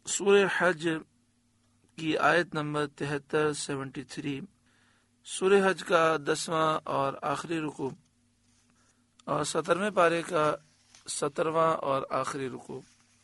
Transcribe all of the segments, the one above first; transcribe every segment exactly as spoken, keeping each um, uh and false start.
سورہ حج کی آیت نمبر تہتر سیونٹی تھری، سورہ حج کا دسواں اور آخری رکوع اور سترویں پارے کا سترواں اور آخری رکوع۔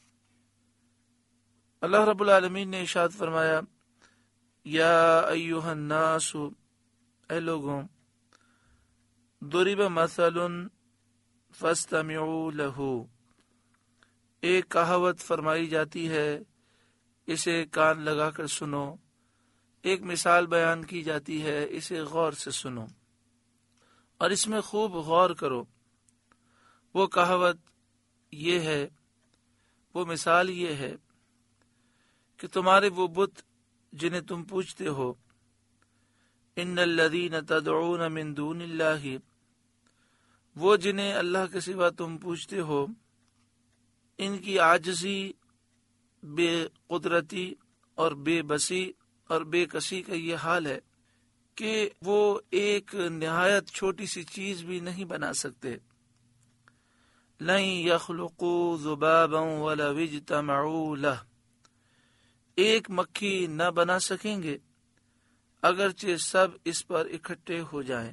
اللہ رب العالمین نے ارشاد فرمایا، یا ایھا الناس، اے لوگوں، ضرب مثل فاستمعوا لہ، ایک کہاوت فرمائی جاتی ہے، اسے کان لگا کر سنو، ایک مثال بیان کی جاتی ہے، اسے غور سے سنو اور اس میں خوب غور کرو۔ وہ کہاوت یہ ہے، وہ مثال یہ ہے کہ تمہارے وہ بت جنہیں تم پوجتے ہو، ان الذین تدعون من دون اللہ، وہ جنہیں اللہ کے سوا تم پوجتے ہو، ان کی عاجزی، بے قدرتی اور بے بسی اور بے کسی کا یہ حال ہے کہ وہ ایک نہایت چھوٹی سی چیز بھی نہیں بنا سکتے۔ لن یخلقوا ذبابا ولو اجتمعوا لہ، ایک مکھی نہ بنا سکیں گے اگرچہ سب اس پر اکٹھے ہو جائیں۔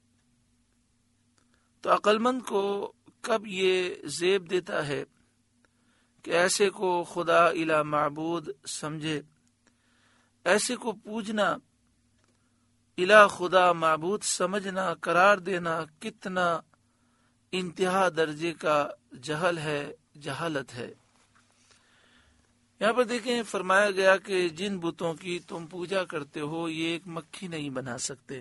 تو عقل مند کو کب یہ زیب دیتا ہے کہ ایسے کو خدا الہ معبود سمجھے، ایسے کو پوجنا، الہ خدا معبود سمجھنا، قرار دینا کتنا انتہا درجے کا جہل ہے، جہالت ہے۔ یہاں پر دیکھیں، فرمایا گیا کہ جن بتوں کی تم پوجا کرتے ہو یہ ایک مکھی نہیں بنا سکتے۔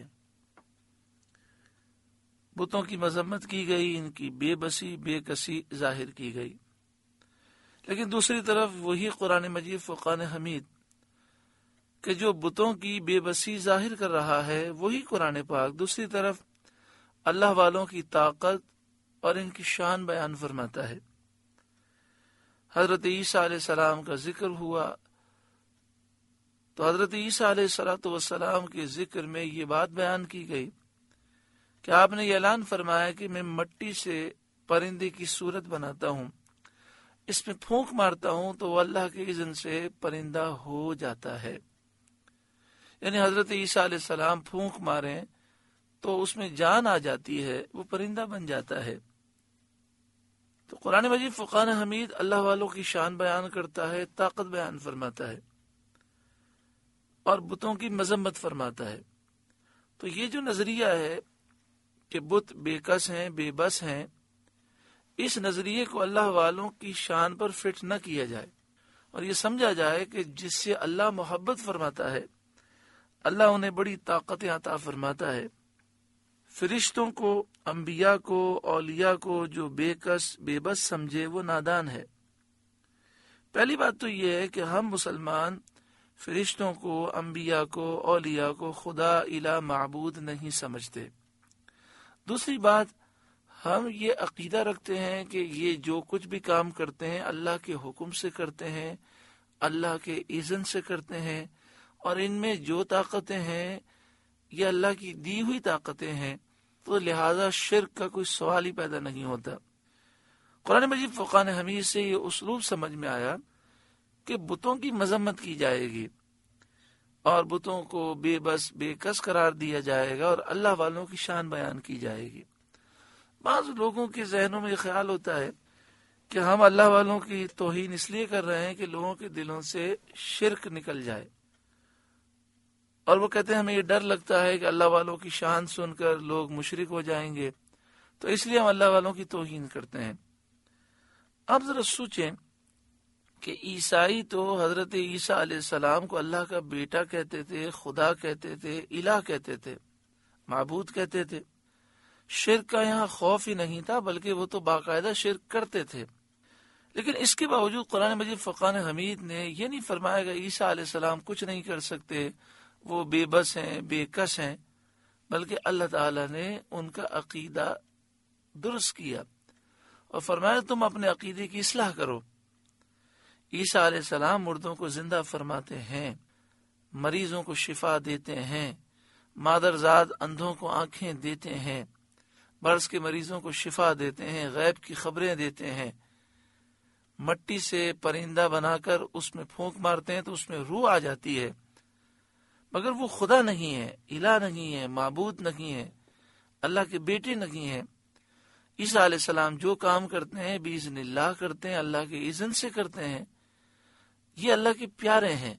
بتوں کی مذمت کی گئی، ان کی بے بسی، بے کسی ظاہر کی گئی، لیکن دوسری طرف وہی قرآن مجید فرقان حمید کہ جو بتوں کی بے بسی ظاہر کر رہا ہے، وہی قرآن پاک دوسری طرف اللہ والوں کی طاقت اور ان کی شان بیان فرماتا ہے۔ حضرت عیسیٰ علیہ السلام کا ذکر ہوا تو حضرت عیسیٰ علیہ السلام کے ذکر میں یہ بات بیان کی گئی کہ آپ نے یہ اعلان فرمایا کہ میں مٹی سے پرندے کی صورت بناتا ہوں، اس میں پھونک مارتا ہوں تو وہ اللہ کے اذن سے پرندہ ہو جاتا ہے۔ یعنی حضرت عیسیٰ علیہ السلام پھونک ماریں تو اس میں جان آ جاتی ہے، وہ پرندہ بن جاتا ہے۔ تو قرآن مجید فرقان حمید اللہ والوں کی شان بیان کرتا ہے، طاقت بیان فرماتا ہے اور بتوں کی مذمت فرماتا ہے۔ تو یہ جو نظریہ ہے کہ بت بے کس ہیں، بے بس ہیں، اس نظریے کو اللہ والوں کی شان پر فٹ نہ کیا جائے اور یہ سمجھا جائے کہ جس سے اللہ محبت فرماتا ہے، اللہ انہیں بڑی طاقتیں عطا فرماتا ہے۔ فرشتوں کو، انبیاء کو، اولیاء کو جو بے کس بے بس سمجھے وہ نادان ہے۔ پہلی بات تو یہ ہے کہ ہم مسلمان فرشتوں کو، انبیاء کو، اولیاء کو خدا الہ معبود نہیں سمجھتے۔ دوسری بات، ہم یہ عقیدہ رکھتے ہیں کہ یہ جو کچھ بھی کام کرتے ہیں اللہ کے حکم سے کرتے ہیں، اللہ کے اذن سے کرتے ہیں، اور ان میں جو طاقتیں ہیں یہ اللہ کی دی ہوئی طاقتیں ہیں، تو لہذا شرک کا کوئی سوال ہی پیدا نہیں ہوتا۔ قرآن مجید فرقان حمید سے یہ اسلوب سمجھ میں آیا کہ بتوں کی مذمت کی جائے گی اور بتوں کو بے بس بے کس قرار دیا جائے گا اور اللہ والوں کی شان بیان کی جائے گی۔ بعض لوگوں کے ذہنوں میں یہ خیال ہوتا ہے کہ ہم اللہ والوں کی توہین اس لیے کر رہے ہیں کہ لوگوں کے دلوں سے شرک نکل جائے، اور وہ کہتے ہیں ہمیں یہ ڈر لگتا ہے کہ اللہ والوں کی شان سن کر لوگ مشرک ہو جائیں گے، تو اس لیے ہم اللہ والوں کی توہین کرتے ہیں۔ اب ذرا سوچیں کہ عیسائی تو حضرت عیسیٰ علیہ السلام کو اللہ کا بیٹا کہتے تھے، خدا کہتے تھے، الہ کہتے تھے، معبود کہتے تھے۔ شرک کا یہاں خوف ہی نہیں تھا، بلکہ وہ تو باقاعدہ شرک کرتے تھے۔ لیکن اس کے باوجود قرآن مجید فرقان حمید نے یہ نہیں فرمایا کہ عیسیٰ علیہ السلام کچھ نہیں کر سکتے، وہ بے بس ہیں، بے کس ہیں، بلکہ اللہ تعالیٰ نے ان کا عقیدہ درست کیا اور فرمایا تم اپنے عقیدے کی اصلاح کرو۔ عیسیٰ علیہ السلام مردوں کو زندہ فرماتے ہیں، مریضوں کو شفا دیتے ہیں، مادرزاد اندھوں کو آنکھیں دیتے ہیں، برس کے مریضوں کو شفا دیتے ہیں، غیب کی خبریں دیتے ہیں، مٹی سے پرندہ بنا کر اس میں پھونک مارتے ہیں تو اس میں روح آ جاتی ہے، مگر وہ خدا نہیں ہے، الہ نہیں ہے، معبود نہیں ہے، اللہ کے بیٹے نہیں ہے۔ عیسیٰ علیہ السلام جو کام کرتے ہیں باذن اللہ کرتے ہیں، اللہ کے اذن سے کرتے ہیں، یہ اللہ کے پیارے ہیں۔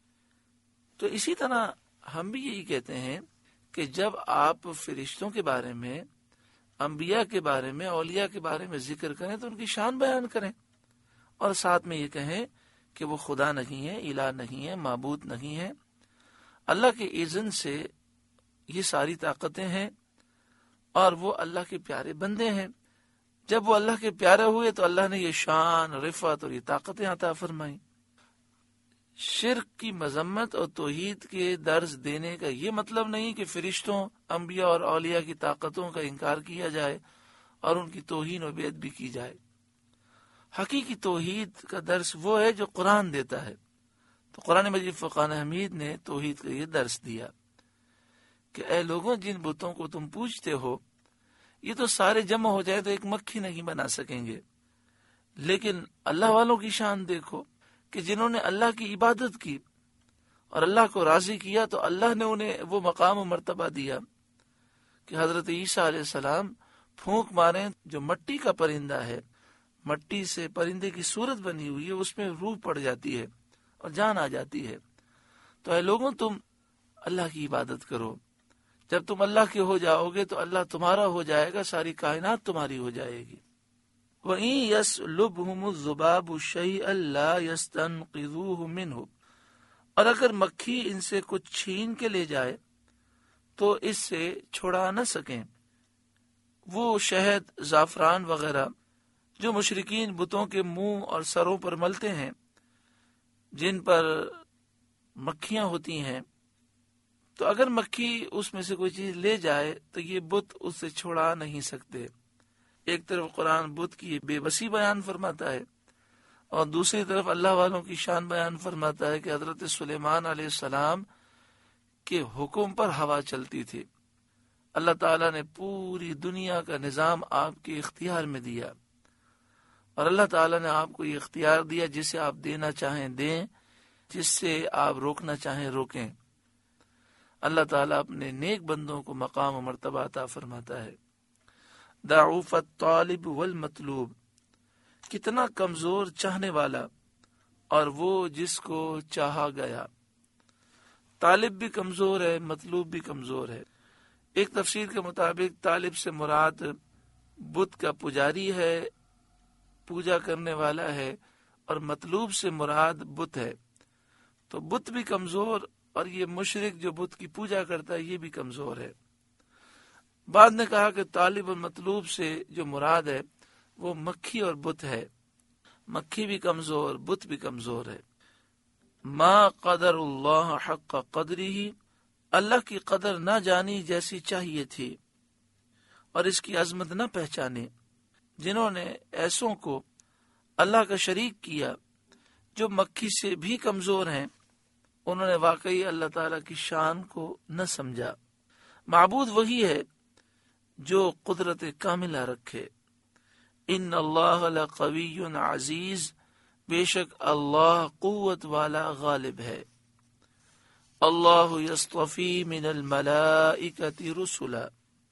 تو اسی طرح ہم بھی یہی کہتے ہیں کہ جب آپ فرشتوں کے بارے میں، انبیاء کے بارے میں، اولیاء کے بارے میں ذکر کریں تو ان کی شان بیان کریں، اور ساتھ میں یہ کہیں کہ وہ خدا نہیں ہے، الہ نہیں ہے، معبود نہیں ہے، اللہ کے اذن سے یہ ساری طاقتیں ہیں اور وہ اللہ کے پیارے بندے ہیں۔ جب وہ اللہ کے پیارے ہوئے تو اللہ نے یہ شان، رفعت اور یہ طاقتیں عطا فرمائیں۔ شرک کی مذمت اور توحید کے درس دینے کا یہ مطلب نہیں کہ فرشتوں، انبیاء اور اولیاء کی طاقتوں کا انکار کیا جائے اور ان کی توہین و بیعت بھی کی جائے۔ حقیقی توحید کا درس وہ ہے جو قرآن دیتا ہے۔ تو قرآن مجید فرقان حمید نے توحید کا یہ درس دیا کہ اے لوگوں، جن بتوں کو تم پوجتے ہو یہ تو سارے جمع ہو جائے تو ایک مکھی نہیں بنا سکیں گے، لیکن اللہ والوں کی شان دیکھو کہ جنہوں نے اللہ کی عبادت کی اور اللہ کو راضی کیا تو اللہ نے انہیں وہ مقام و مرتبہ دیا کہ حضرت عیسیٰ علیہ السلام پھونک ماریں، جو مٹی کا پرندہ ہے، مٹی سے پرندے کی صورت بنی ہوئی ہے، اس میں روح پڑ جاتی ہے اور جان آ جاتی ہے۔ تو اے لوگوں، تم اللہ کی عبادت کرو، جب تم اللہ کے ہو جاؤ گے تو اللہ تمہارا ہو جائے گا، ساری کائنات تمہاری ہو جائے گی۔ وَإِن يَسْلُبْهُمُ الذُّبَابُ شَيْئًا لَا يَسْتَنقِذُوهُ مِنْهُ، اور اگر مکھی ان سے کچھ چھین کے لے جائے تو اس سے چھڑا نہ سکیں۔ وہ شہد، زعفران وغیرہ جو مشرکین بتوں کے منہ اور سروں پر ملتے ہیں، جن پر مکھیاں ہوتی ہیں، تو اگر مکھی اس میں سے کوئی چیز لے جائے تو یہ بت اس سے چھڑا نہیں سکتے۔ ایک طرف قرآن بت کی بے بسی بیان فرماتا ہے اور دوسری طرف اللہ والوں کی شان بیان فرماتا ہے کہ حضرت سلیمان علیہ السلام کے حکم پر ہوا چلتی تھی۔ اللہ تعالیٰ نے پوری دنیا کا نظام آپ کے اختیار میں دیا، اور اللہ تعالیٰ نے آپ کو یہ اختیار دیا، جسے آپ دینا چاہیں دیں، جس سے آپ روکنا چاہیں روکیں۔ اللہ تعالیٰ اپنے نیک بندوں کو مقام و مرتبہ عطا فرماتا ہے۔ ضعف الطالب والمطلوب، کتنا کمزور چاہنے والا اور وہ جس کو چاہا گیا۔ طالب بھی کمزور ہے، مطلوب بھی کمزور ہے۔ ایک تفسیر کے مطابق طالب سے مراد بت کا پجاری ہے، پوجا کرنے والا ہے، اور مطلوب سے مراد بت ہے۔ تو بت بھی کمزور اور یہ مشرک جو بت کی پوجا کرتا ہے یہ بھی کمزور ہے۔ بعد نے کہا کہ طالب اور مطلوب سے جو مراد ہے وہ مکھی اور بت ہے۔ مکھی بھی کمزور، بت بھی کمزور ہے۔ ما قدر اللہ حق قدرہ، اللہ کی قدر نہ جانی جیسی چاہیے تھی اور اس کی عظمت نہ پہچانے۔ جنہوں نے ایسوں کو اللہ کا شریک کیا جو مکھی سے بھی کمزور ہیں، انہوں نے واقعی اللہ تعالیٰ کی شان کو نہ سمجھا۔ معبود وہی ہے جو قدرت کاملہ رکھے۔ ان اللہ لقوی عزیز، بے شک اللہ قوت والا غالب ہے۔ اللہ یصطفی من الملائکۃ رسلا،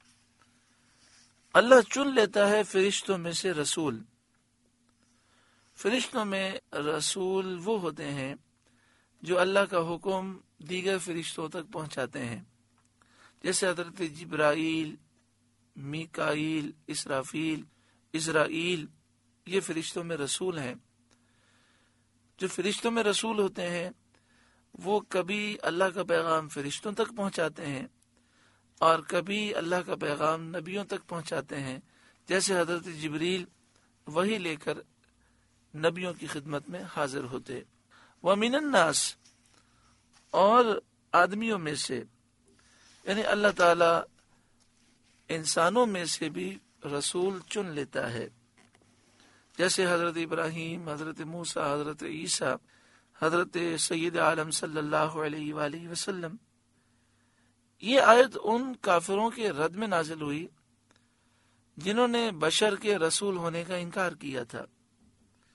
اللہ چن لیتا ہے فرشتوں میں سے رسول۔ فرشتوں میں رسول وہ ہوتے ہیں جو اللہ کا حکم دیگر فرشتوں تک پہنچاتے ہیں، جیسے حضرت جبرائیل، میکائیل، اسرافیل، اسرائیل، یہ فرشتوں میں رسول ہیں۔ جو فرشتوں میں رسول ہوتے ہیں وہ کبھی اللہ کا پیغام فرشتوں تک پہنچاتے ہیں اور کبھی اللہ کا پیغام نبیوں تک پہنچاتے ہیں، جیسے حضرت جبریل وحی لے کر نبیوں کی خدمت میں حاضر ہوتے۔ وَمِنَ النَّاسِ، اور آدمیوں میں سے، یعنی اللہ تعالی انسانوں میں سے بھی رسول چن لیتا ہے، جیسے حضرت ابراہیم، حضرت موسیٰ، حضرت عیسیٰ، حضرت سید عالم صلی اللہ علیہ وآلہ وسلم۔ یہ آیت ان کافروں کے رد میں نازل ہوئی جنہوں نے بشر کے رسول ہونے کا انکار کیا تھا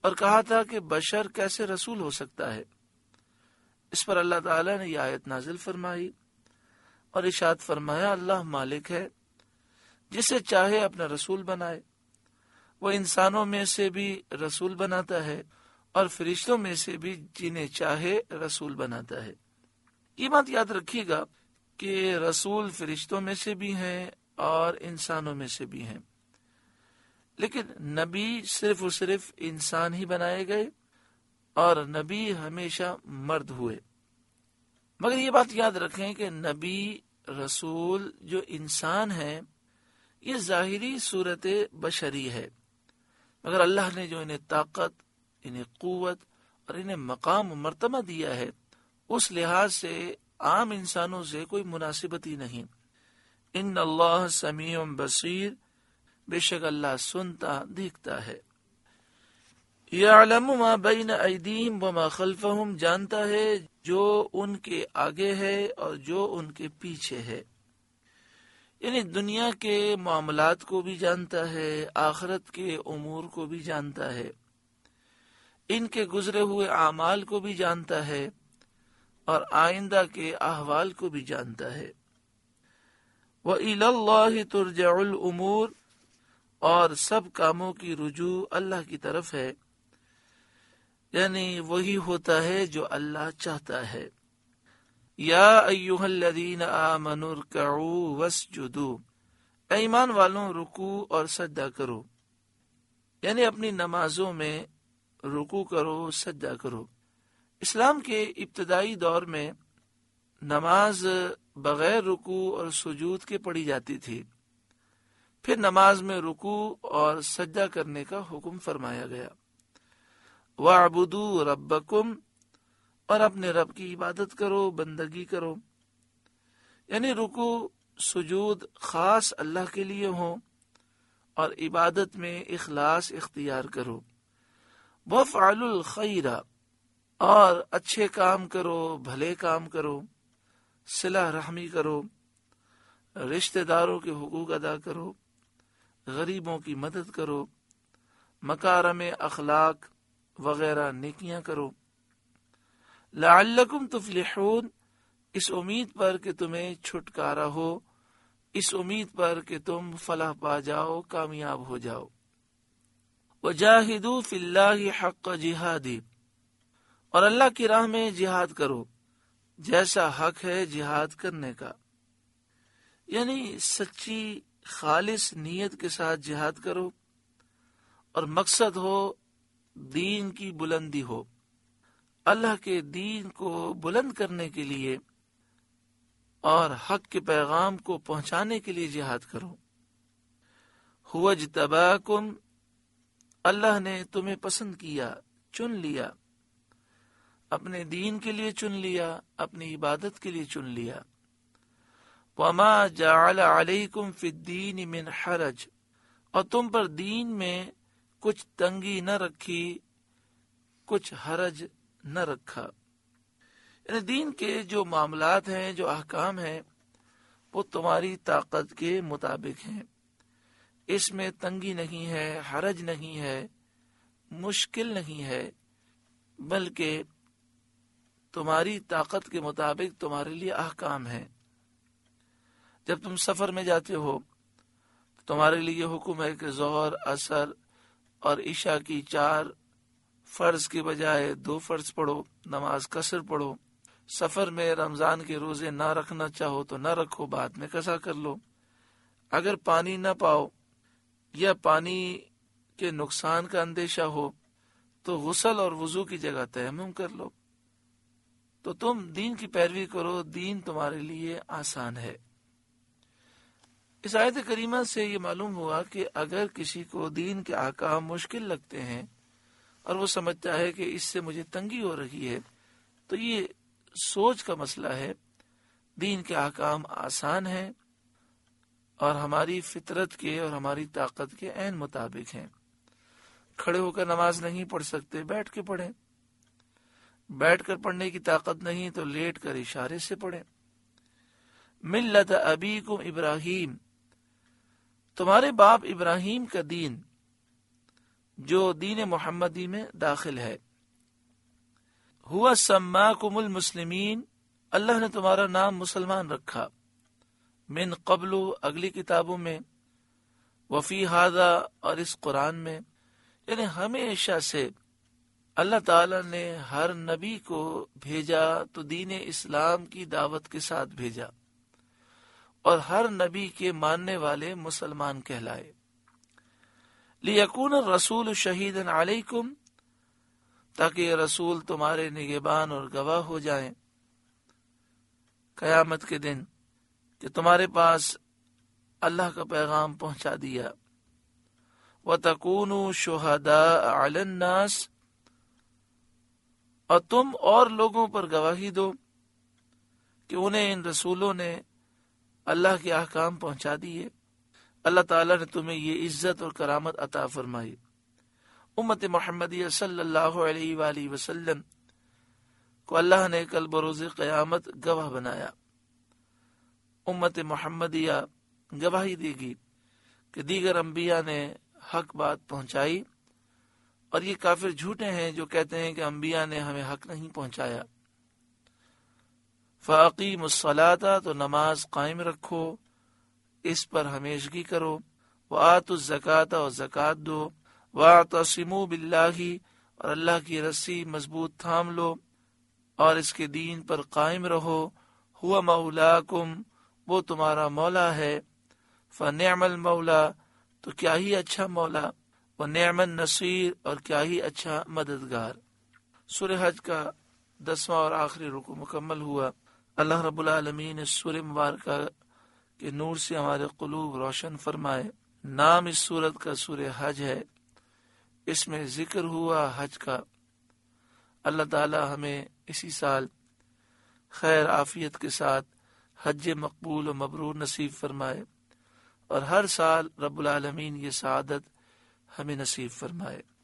اور کہا تھا کہ بشر کیسے رسول ہو سکتا ہے۔ اس پر اللہ تعالیٰ نے یہ آیت نازل فرمائی اور ارشاد فرمایا اللہ مالک ہے، جسے چاہے اپنا رسول بنائے، وہ انسانوں میں سے بھی رسول بناتا ہے اور فرشتوں میں سے بھی جنہیں چاہے رسول بناتا ہے۔ یہ بات یاد رکھیے گا کہ رسول فرشتوں میں سے بھی ہیں اور انسانوں میں سے بھی ہیں، لیکن نبی صرف اور صرف انسان ہی بنائے گئے اور نبی ہمیشہ مرد ہوئے۔ مگر یہ بات یاد رکھیں کہ نبی رسول جو انسان ہیں یہ ظاہری صورت بشری ہے، مگر اللہ نے جو انہیں طاقت، انہیں قوت اور انہیں مقام و مرتبہ دیا ہے اس لحاظ سے عام انسانوں سے کوئی مناسبت ہی نہیں۔ ان اللہ سمیع بصیر، بے شک اللہ سنتا دیکھتا ہے۔ یعلم ما بین ایدیہم وما خلفہم، جانتا ہے جو ان کے آگے ہے اور جو ان کے پیچھے ہے، یعنی دنیا کے معاملات کو بھی جانتا ہے، آخرت کے امور کو بھی جانتا ہے، ان کے گزرے ہوئے اعمال کو بھی جانتا ہے اور آئندہ کے احوال کو بھی جانتا ہے۔ وَإِلَى اللَّهِ تُرْجَعُ الْأُمُورِ، اور سب کاموں کی رجوع اللہ کی طرف ہے، یعنی وہی ہوتا ہے جو اللہ چاہتا ہے۔ یا ایھا الذین آمنوا ارکعوا واسجدوا، اے ایمان والوں رکوع اور سجدہ کرو، یعنی اپنی نمازوں میں رکوع کرو، سجدہ کرو۔ اسلام کے ابتدائی دور میں نماز بغیر رکوع اور سجود کے پڑھی جاتی تھی، پھر نماز میں رکوع اور سجدہ کرنے کا حکم فرمایا گیا۔ وَاعْبُدُوا رَبَّكُمْ، اور اپنے رب کی عبادت کرو، بندگی کرو، یعنی رکوع سجود خاص اللہ کے لیے ہوں اور عبادت میں اخلاص اختیار کرو۔ وَافْعَلُوا الْخَيْرَ، اور اچھے کام کرو، بھلے کام کرو، صلہ رحمی کرو، رشتہ داروں کے حقوق ادا کرو، غریبوں کی مدد کرو، مکارم اخلاق وغیرہ نیکیاں کرو۔ لعلکم تفلحون، اس امید پر کہ تمہیں چھٹکارا ہو، اس امید پر کہ تم فلاح پا جاؤ، کامیاب ہو جاؤ۔ وجاہدوا فی اللہ حق جہادی، اور اللہ کی راہ میں جہاد کرو جیسا حق ہے جہاد کرنے کا، یعنی سچی خالص نیت کے ساتھ جہاد کرو اور مقصد ہو دین کی بلندی ہو، اللہ کے دین کو بلند کرنے کے لیے اور حق کے پیغام کو پہنچانے کے لیے جہاد کرو۔ هو اجتباکم، اللہ نے تمہیں پسند کیا، چن لیا، اپنے دین کے لیے چن لیا، اپنی عبادت کے لیے چن لیا۔ وما جعل علیکم فی الدین من حرج، اور تم پر دین میں کچھ تنگی نہ رکھی، کچھ حرج نہ رکھا، یعنی دین کے جو معاملات ہیں، جو احکام ہیں، وہ تمہاری طاقت کے مطابق ہیں، اس میں تنگی نہیں ہے، حرج نہیں ہے، مشکل نہیں ہے، بلکہ تمہاری طاقت کے مطابق تمہارے لیے احکام ہیں۔ جب تم سفر میں جاتے ہو تو تمہارے لیے حکم ہے کہ ظہر، عصر اور عشاء کی چار فرض کے بجائے دو فرض پڑھو، نماز قصر پڑھو۔ سفر میں رمضان کے روزے نہ رکھنا چاہو تو نہ رکھو، بعد میں قضا کر لو۔ اگر پانی نہ پاؤ یا پانی کے نقصان کا اندیشہ ہو تو غسل اور وضو کی جگہ تیمم کر لو۔ تو تم دین کی پیروی کرو، دین تمہارے لیے آسان ہے۔ اس آیت کریمہ سے یہ معلوم ہوا کہ اگر کسی کو دین کے احکام مشکل لگتے ہیں اور وہ سمجھتا ہے کہ اس سے مجھے تنگی ہو رہی ہے، تو یہ سوچ کا مسئلہ ہے۔ دین کے احکام آسان ہیں اور ہماری فطرت کے اور ہماری طاقت کے عین مطابق ہیں۔ کھڑے ہو کر نماز نہیں پڑھ سکتے، بیٹھ کے پڑھیں۔ بیٹھ کر پڑھنے کی طاقت نہیں تو لیٹ کر اشارے سے پڑھیں۔ ملت ابیکم ابراہیم، تمہارے باپ ابراہیم کا دین۔ جو دین محمدی میں داخل ہے۔ ہوا سماکم المسلمین، اللہ نے تمہارا نام مسلمان رکھا، من قبل، اگلی کتابوں میں، وفی ہذا، اور اس قرآن میں، یعنی ہمیشہ سے اللہ تعالی نے ہر نبی کو بھیجا تو دین اسلام کی دعوت کے ساتھ بھیجا، اور ہر نبی کے ماننے والے مسلمان کہلائے۔ لِيَكُونَ الرَّسُولُ شَهِيدًا عَلَيْكُمْ، تاکہ یہ رسول تمہارے نگہبان اور گواہ ہو جائیں قیامت کے دن کہ تمہارے پاس اللہ کا پیغام پہنچا دیا۔ وَتَكُونُوا شُهَدَاءَ عَلَى النَّاسِ، اور تم اور لوگوں پر گواہی دو کہ انہیں ان رسولوں نے اللہ کے احکام پہنچا دیے۔ اللہ تعالیٰ نے تمہیں یہ عزت اور کرامت عطا فرمائی۔ امت محمدیہ صلی اللہ علیہ وآلہ وسلم کو اللہ نے کل بروز قیامت گواہ بنایا۔ امت محمدیہ گواہی دے گی کہ دیگر انبیاء نے حق بات پہنچائی، اور یہ کافر جھوٹے ہیں جو کہتے ہیں کہ انبیاء نے ہمیں حق نہیں پہنچایا۔ فَأَقِيمُوا الصَّلَاةَ، تو نماز قائم رکھو، اس پر ہمیشگی کرو۔ وَآتُوا الزَّكَاةَ، اور زکوٰۃ دو۔ وَاعْتَصِمُوا بِاللَّهِ، اور اللہ کی رسی مضبوط تھام لو اور اس کے دین پر قائم رہو۔ هُوَ مَوْلَاكُمْ، وہ تمہارا مولا ہے۔ فَنِعْمَ الْمَوْلَا، تو کیا ہی اچھا مولا۔ وَنِعْمَ النَّصِيرُ، اور کیا ہی اچھا مددگار۔ سورہ حج کا دسواں اور آخری رکوع مکمل ہوا۔ اللہ رب العالمین اس سورہ مبارکہ کے نور سے ہمارے قلوب روشن فرمائے۔ نام اس سورت کا سورہ حج ہے، اس میں ذکر ہوا حج کا۔ اللہ تعالی ہمیں اسی سال خیر عافیت کے ساتھ حج مقبول و مبرور نصیب فرمائے، اور ہر سال رب العالمین یہ سعادت ہمیں نصیب فرمائے۔